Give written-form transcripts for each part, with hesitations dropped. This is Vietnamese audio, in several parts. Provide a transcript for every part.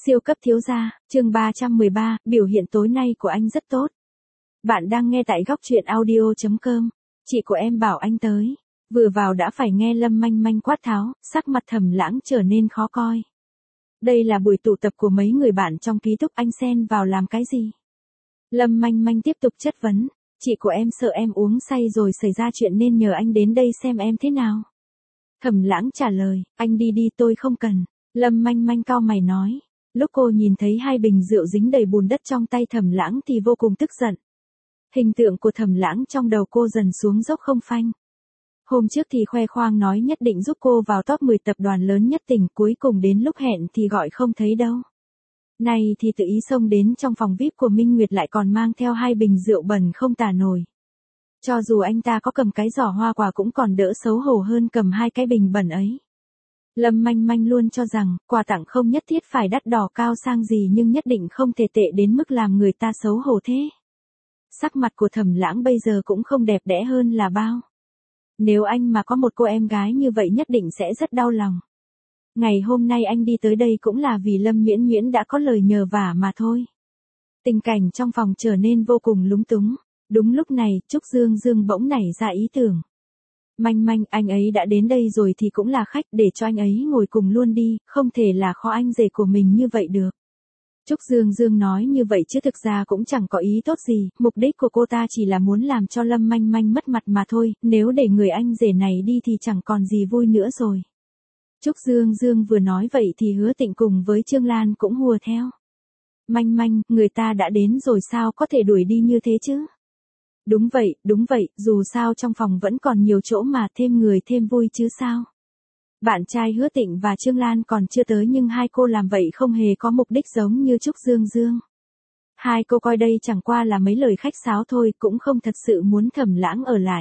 Siêu cấp thiếu gia, chương 313, biểu hiện tối nay của anh rất tốt. Bạn đang nghe tại góc truyện audio.com. Chị của em bảo anh tới. Vừa vào đã phải nghe Lâm Manh Manh quát tháo, sắc mặt Thẩm Lãng trở nên khó coi. Đây là buổi tụ tập của mấy người bạn trong ký túc, anh xen vào làm cái gì? Lâm Manh Manh tiếp tục chất vấn. Chị của em sợ em uống say rồi xảy ra chuyện nên nhờ anh đến đây xem em thế nào. Thẩm Lãng trả lời, anh đi đi tôi không cần. Lâm Manh Manh cau mày nói. Lúc cô nhìn thấy hai bình rượu dính đầy bùn đất trong tay Thẩm Lãng thì vô cùng tức giận. Hình tượng của Thẩm Lãng trong đầu cô dần xuống dốc không phanh. Hôm trước thì khoe khoang nói nhất định giúp cô vào top 10 tập đoàn lớn nhất tỉnh, cuối cùng đến lúc hẹn thì gọi không thấy đâu. Này thì tự ý xông đến trong phòng VIP của Minh Nguyệt lại còn mang theo hai bình rượu bẩn không tả nổi. Cho dù anh ta có cầm cái giỏ hoa quả cũng còn đỡ xấu hổ hơn cầm hai cái bình bẩn ấy. Lâm Manh Manh luôn cho rằng, quà tặng không nhất thiết phải đắt đỏ cao sang gì nhưng nhất định không thể tệ đến mức làm người ta xấu hổ thế. Sắc mặt của Thẩm Lãng bây giờ cũng không đẹp đẽ hơn là bao. Nếu anh mà có một cô em gái như vậy nhất định sẽ rất đau lòng. Ngày hôm nay anh đi tới đây cũng là vì Lâm Nguyễn Nguyễn đã có lời nhờ vả mà thôi. Tình cảnh trong phòng trở nên vô cùng lúng túng. Đúng lúc này, Trúc Dương Dương bỗng nảy ra ý tưởng. Manh Manh, anh ấy đã đến đây rồi thì cũng là khách, để cho anh ấy ngồi cùng luôn đi, không thể là kho anh rể của mình như vậy được. Trúc Dương Dương nói như vậy chứ thực ra cũng chẳng có ý tốt gì, mục đích của cô ta chỉ là muốn làm cho Lâm Manh Manh mất mặt mà thôi, nếu để người anh rể này đi thì chẳng còn gì vui nữa rồi. Trúc Dương Dương vừa nói vậy thì Hứa Tịnh cùng với Trương Lan cũng hùa theo. Manh Manh, người ta đã đến rồi sao có thể đuổi đi như thế chứ? Đúng vậy, dù sao trong phòng vẫn còn nhiều chỗ mà, thêm người thêm vui chứ sao. Bạn trai Hứa Tịnh và Trương Lan còn chưa tới nhưng hai cô làm vậy không hề có mục đích giống như Trúc Dương Dương. Hai cô coi đây chẳng qua là mấy lời khách sáo thôi, cũng không thật sự muốn Thẩm Lãng ở lại.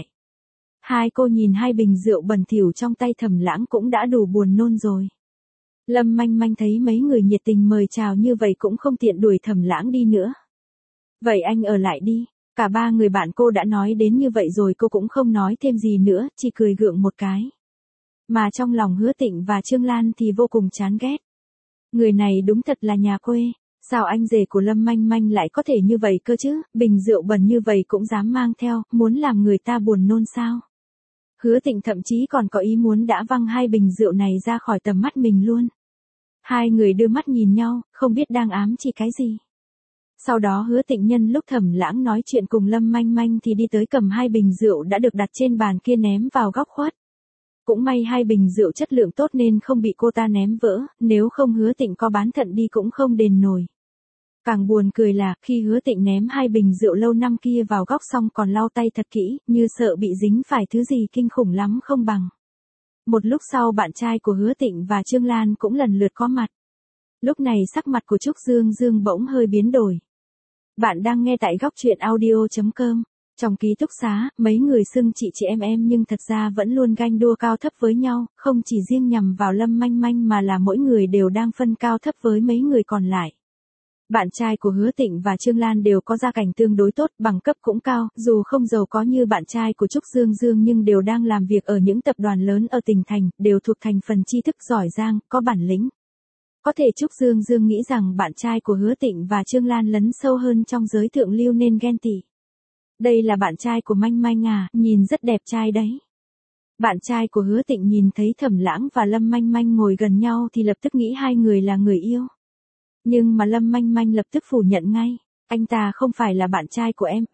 Hai cô nhìn hai bình rượu bẩn thỉu trong tay Thẩm Lãng cũng đã đủ buồn nôn rồi. Lâm Manh Manh thấy mấy người nhiệt tình mời chào như vậy cũng không tiện đuổi Thẩm Lãng đi nữa. Vậy anh ở lại đi. Cả ba người bạn cô đã nói đến như vậy rồi cô cũng không nói thêm gì nữa, chỉ cười gượng một cái. Mà trong lòng Hứa Tịnh và Trương Lan thì vô cùng chán ghét. Người này đúng thật là nhà quê, sao anh rể của Lâm Manh Manh lại có thể như vậy cơ chứ, bình rượu bẩn như vậy cũng dám mang theo, muốn làm người ta buồn nôn sao. Hứa Tịnh thậm chí còn có ý muốn đã văng hai bình rượu này ra khỏi tầm mắt mình luôn. Hai người đưa mắt nhìn nhau, không biết đang ám chỉ cái gì. Sau đó Hứa Tịnh nhân lúc Thẩm Lãng nói chuyện cùng Lâm Manh Manh thì đi tới cầm hai bình rượu đã được đặt trên bàn kia ném vào góc khuất. Cũng may hai bình rượu chất lượng tốt nên không bị cô ta ném vỡ, nếu không Hứa Tịnh có bán thận đi cũng không đền nổi. Càng buồn cười là, khi Hứa Tịnh ném hai bình rượu lâu năm kia vào góc xong còn lau tay thật kỹ, như sợ bị dính phải thứ gì kinh khủng lắm không bằng. Một lúc sau bạn trai của Hứa Tịnh và Trương Lan cũng lần lượt có mặt. Lúc này sắc mặt của Trúc Dương Dương bỗng hơi biến đổi. Bạn đang nghe tại góc truyện audio.com. Trong ký túc xá, mấy người xưng chị em nhưng thật ra vẫn luôn ganh đua cao thấp với nhau, không chỉ riêng nhằm vào Lâm Manh Manh mà là mỗi người đều đang phân cao thấp với mấy người còn lại. Bạn trai của Hứa Tịnh và Trương Lan đều có gia cảnh tương đối tốt, bằng cấp cũng cao, dù không giàu có như bạn trai của Trúc Dương Dương nhưng đều đang làm việc ở những tập đoàn lớn ở tỉnh thành, đều thuộc thành phần tri thức giỏi giang, có bản lĩnh. Có thể Trúc Dương Dương nghĩ rằng bạn trai của Hứa Tịnh và Trương Lan lấn sâu hơn trong giới thượng lưu nên ghen tị. Đây là bạn trai của Manh Manh à, nhìn rất đẹp trai đấy. Bạn trai của Hứa Tịnh nhìn thấy Thẩm Lãng và Lâm Manh Manh ngồi gần nhau thì lập tức nghĩ hai người là người yêu. Nhưng mà Lâm Manh Manh lập tức phủ nhận ngay. Anh ta không phải là bạn trai của em,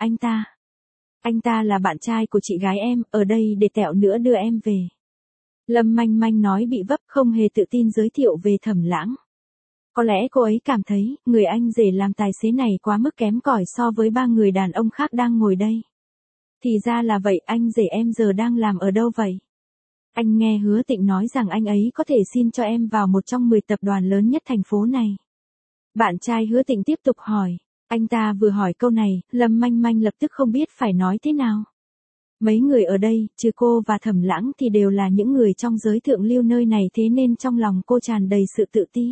anh ta là bạn trai của chị gái em, ở đây để tẹo nữa đưa em về. Lâm Manh Manh nói bị vấp, không hề tự tin giới thiệu về Thẩm Lãng. Có lẽ cô ấy cảm thấy, người anh rể làm tài xế này quá mức kém cỏi so với ba người đàn ông khác đang ngồi đây. Thì ra là vậy, anh rể em giờ đang làm ở đâu vậy? Anh nghe Hứa Tịnh nói rằng anh ấy có thể xin cho em vào một trong 10 tập đoàn lớn nhất thành phố này. Bạn trai Hứa Tịnh tiếp tục hỏi. Anh ta vừa hỏi câu này, Lâm Manh Manh lập tức không biết phải nói thế nào. Mấy người ở đây, trừ cô và Thẩm Lãng thì đều là những người trong giới thượng lưu nơi này thế nên trong lòng cô tràn đầy sự tự ti.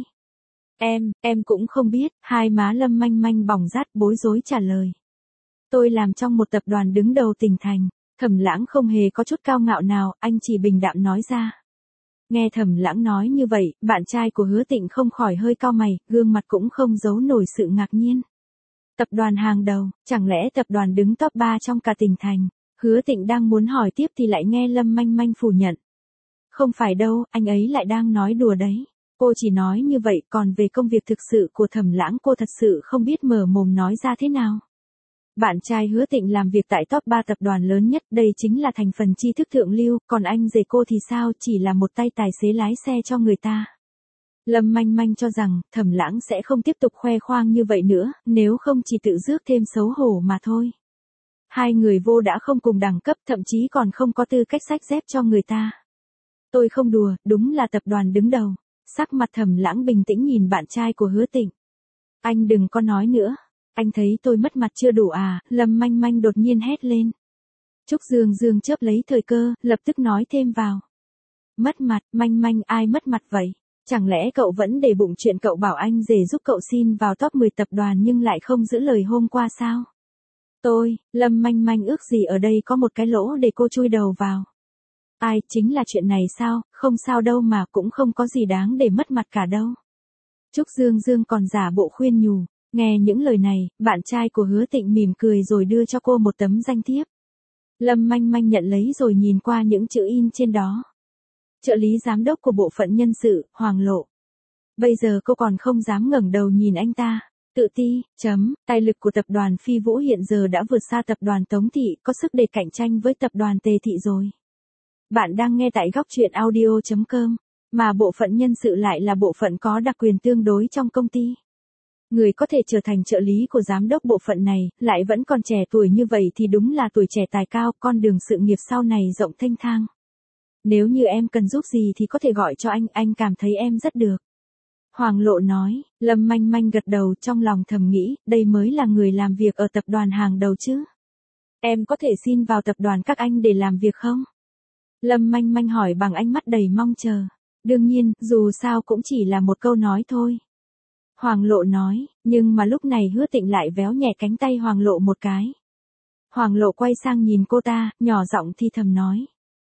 Em cũng không biết, hai má Lâm Manh Manh bỏng rát bối rối trả lời. Tôi làm trong một tập đoàn đứng đầu tỉnh thành. Thẩm Lãng không hề có chút cao ngạo nào, anh chỉ bình đạm nói ra. Nghe Thẩm Lãng nói như vậy, bạn trai của Hứa Tịnh không khỏi hơi cau mày, gương mặt cũng không giấu nổi sự ngạc nhiên. Tập đoàn hàng đầu, chẳng lẽ tập đoàn đứng top 3 trong cả tỉnh thành? Hứa Tịnh đang muốn hỏi tiếp thì lại nghe Lâm Manh Manh phủ nhận. Không phải đâu, anh ấy lại đang nói đùa đấy. Cô chỉ nói như vậy, còn về công việc thực sự của Thẩm Lãng cô thật sự không biết mở mồm nói ra thế nào. Bạn trai Hứa Tịnh làm việc tại top 3 tập đoàn lớn nhất, đây chính là thành phần tri thức thượng lưu, còn anh rể cô thì sao, chỉ là một tay tài xế lái xe cho người ta. Lâm Manh Manh cho rằng, Thẩm Lãng sẽ không tiếp tục khoe khoang như vậy nữa, nếu không chỉ tự rước thêm xấu hổ mà thôi. Hai người vô đã không cùng đẳng cấp, thậm chí còn không có tư cách xách dép cho người ta. Tôi không đùa, đúng là tập đoàn đứng đầu. Sắc mặt Thẩm Lãng bình tĩnh nhìn bạn trai của Hứa Tịnh. Anh đừng có nói nữa. Anh thấy tôi mất mặt chưa đủ à? Lâm Manh Manh đột nhiên hét lên. Trúc Dương Dương chớp lấy thời cơ, lập tức nói thêm vào. Mất mặt, Manh Manh ai mất mặt vậy? Chẳng lẽ cậu vẫn để bụng chuyện cậu bảo anh rể giúp cậu xin vào top 10 tập đoàn nhưng lại không giữ lời hôm qua sao? Lâm Manh Manh ước gì ở đây có một cái lỗ để cô chui đầu vào. Ai, chính là chuyện này sao, không sao đâu mà cũng không có gì đáng để mất mặt cả đâu. Trúc Dương Dương còn giả bộ khuyên nhủ, nghe những lời này, bạn trai của Hứa Tịnh mỉm cười rồi đưa cho cô một tấm danh thiếp. Lâm Manh Manh nhận lấy rồi nhìn qua những chữ in trên đó. Trợ lý giám đốc của bộ phận nhân sự, Hoàng Lộ. Bây giờ cô còn không dám ngẩng đầu nhìn anh ta. Tự ti, tài lực của tập đoàn Phi Vũ hiện giờ đã vượt xa tập đoàn Tống Thị, có sức để cạnh tranh với tập đoàn Tề Thị rồi. Bạn đang nghe tại góc truyện audio.com, mà bộ phận nhân sự lại là bộ phận có đặc quyền tương đối trong công ty. Người có thể trở thành trợ lý của giám đốc bộ phận này, lại vẫn còn trẻ tuổi như vậy thì đúng là tuổi trẻ tài cao, con đường sự nghiệp sau này rộng thênh thang. Nếu như em cần giúp gì thì có thể gọi cho anh cảm thấy em rất được. Hoàng Lộ nói, Lâm Manh Manh gật đầu trong lòng thầm nghĩ, đây mới là người làm việc ở tập đoàn hàng đầu chứ. Em có thể xin vào tập đoàn các anh để làm việc không? Lâm Manh Manh hỏi bằng ánh mắt đầy mong chờ. Đương nhiên, dù sao cũng chỉ là một câu nói thôi. Hoàng Lộ nói, nhưng mà lúc này Hứa Tịnh lại véo nhẹ cánh tay Hoàng Lộ một cái. Hoàng Lộ quay sang nhìn cô ta, nhỏ giọng thì thầm nói.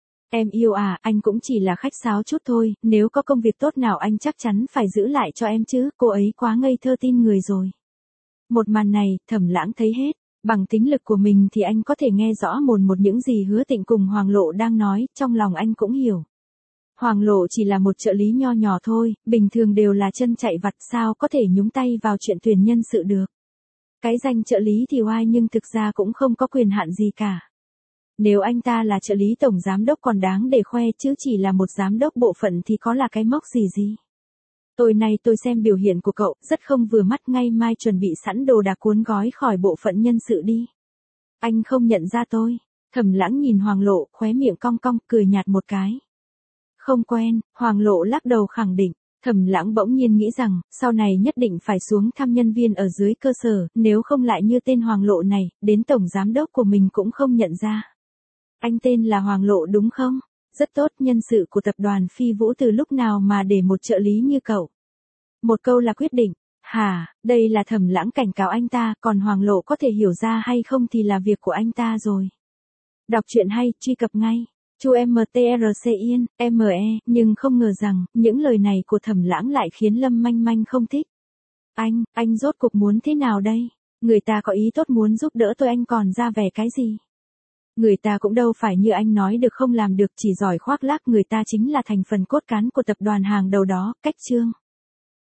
Em yêu à, anh cũng chỉ là khách sáo chút thôi, nếu có công việc tốt nào anh chắc chắn phải giữ lại cho em chứ, cô ấy quá ngây thơ tin người rồi. Một màn này, Thẩm Lãng thấy hết, bằng tính lực của mình thì anh có thể nghe rõ một những gì Hứa Tịnh cùng Hoàng Lộ đang nói, trong lòng anh cũng hiểu. Hoàng Lộ chỉ là một trợ lý nho nhỏ thôi, bình thường đều là chân chạy vặt sao có thể nhúng tay vào chuyện tuyển nhân sự được. Cái danh trợ lý thì oai nhưng thực ra cũng không có quyền hạn gì cả. Nếu anh ta là trợ lý tổng giám đốc còn đáng để khoe chứ chỉ là một giám đốc bộ phận thì có là cái mốc gì. Tối nay tôi xem biểu hiện của cậu, rất không vừa mắt, ngày mai chuẩn bị sẵn đồ đạc cuốn gói khỏi bộ phận nhân sự đi. Anh không nhận ra tôi. Thẩm Lãng nhìn Hoàng Lộ, khóe miệng cong cong, cười nhạt một cái. Không quen, Hoàng Lộ lắc đầu khẳng định. Thẩm Lãng bỗng nhiên nghĩ rằng, sau này nhất định phải xuống thăm nhân viên ở dưới cơ sở, nếu không lại như tên Hoàng Lộ này, đến tổng giám đốc của mình cũng không nhận ra. Anh tên là Hoàng Lộ đúng không? Rất tốt, nhân sự của tập đoàn Phi Vũ từ lúc nào mà để một trợ lý như cậu. Một câu là quyết định. Hả, đây là Thẩm Lãng cảnh cáo anh ta, còn Hoàng Lộ có thể hiểu ra hay không thì là việc của anh ta rồi. Đọc truyện hay, truy cập ngay. Chu MTRCIN, ME, nhưng không ngờ rằng, những lời này của Thẩm Lãng lại khiến Lâm Manh Manh không thích. Anh rốt cuộc muốn thế nào đây? Người ta có ý tốt muốn giúp đỡ tôi anh còn ra vẻ cái gì? Người ta cũng đâu phải như anh nói được không làm được chỉ giỏi khoác lác, người ta chính là thành phần cốt cán của tập đoàn hàng đầu đó, cách chương.